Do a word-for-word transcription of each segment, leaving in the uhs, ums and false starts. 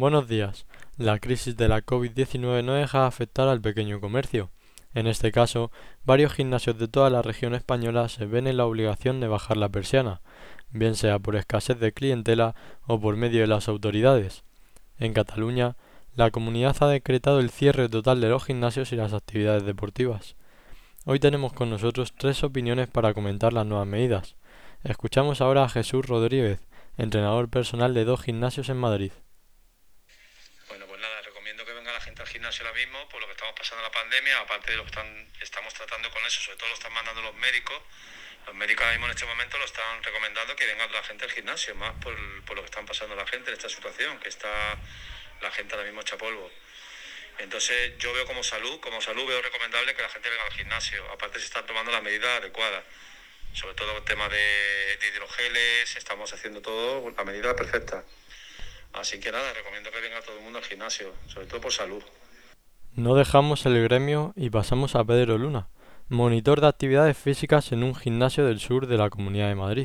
Buenos días. La crisis de la COVID diecinueve no deja de afectar al pequeño comercio. En este caso, varios gimnasios de toda la región española se ven en la obligación de bajar la persiana, bien sea por escasez de clientela o por medio de las autoridades. En Cataluña, la comunidad ha decretado el cierre total de los gimnasios y las actividades deportivas. Hoy tenemos con nosotros tres opiniones para comentar las nuevas medidas. Escuchamos ahora a Jesús Rodríguez, entrenador personal de dos gimnasios en Madrid. Bueno, pues nada, recomiendo que venga la gente al gimnasio ahora mismo por lo que estamos pasando la pandemia, aparte de lo que están, estamos tratando con eso, sobre todo lo están mandando los médicos. Los médicos ahora mismo en este momento lo están recomendando que venga la gente al gimnasio, más por, por lo que están pasando la gente en esta situación, que está la gente ahora mismo hecha polvo. Entonces yo veo como salud, como salud veo recomendable que la gente venga al gimnasio, aparte se están tomando las medidas adecuadas, sobre todo el tema de, de hidrogeles, estamos haciendo todo la medida perfecta. Así que nada, recomiendo que venga todo el mundo al gimnasio, sobre todo por salud. No dejamos el gremio y pasamos a Pedro Luna, monitor de actividades físicas en un gimnasio del sur de la Comunidad de Madrid.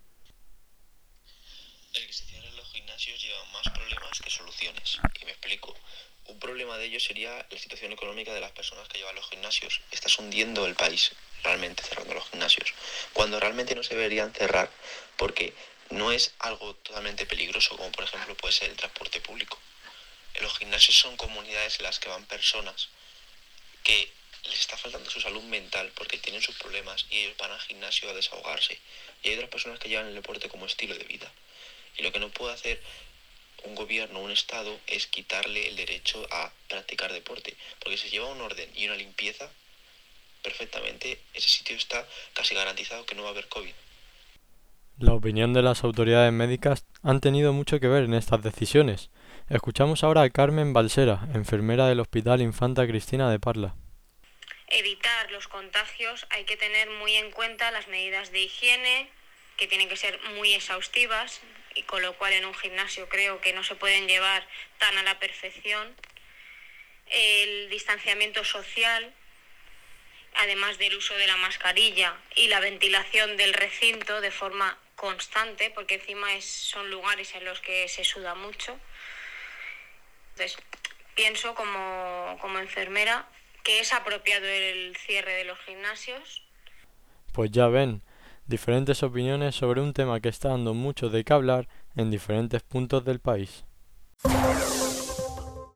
El que se cierren los gimnasios lleva más problemas que soluciones. Y me explico. Un problema de ello sería la situación económica de las personas que llevan los gimnasios. Estás hundiendo el país realmente cerrando los gimnasios, cuando realmente no se deberían cerrar, porque no es algo totalmente peligroso, como por ejemplo puede ser el transporte público. En los gimnasios son comunidades en las que van personas que les está faltando su salud mental porque tienen sus problemas y ellos van al gimnasio a desahogarse. Y hay otras personas que llevan el deporte como estilo de vida. Y lo que no puede hacer un gobierno, un estado, es quitarle el derecho a practicar deporte. Porque si lleva un orden y una limpieza, perfectamente ese sitio está casi garantizado que no va a haber COVID. La opinión de las autoridades médicas han tenido mucho que ver en estas decisiones. Escuchamos ahora a Carmen Balsera, enfermera del Hospital Infanta Cristina de Parla. Evitar los contagios hay que tener muy en cuenta las medidas de higiene, que tienen que ser muy exhaustivas, y con lo cual en un gimnasio creo que no se pueden llevar tan a la perfección. El distanciamiento social, además del uso de la mascarilla y la ventilación del recinto de forma constante, porque encima es, son lugares en los que se suda mucho. Entonces, pienso como, como enfermera que es apropiado el cierre de los gimnasios. Pues ya ven, diferentes opiniones sobre un tema que está dando mucho de qué hablar en diferentes puntos del país.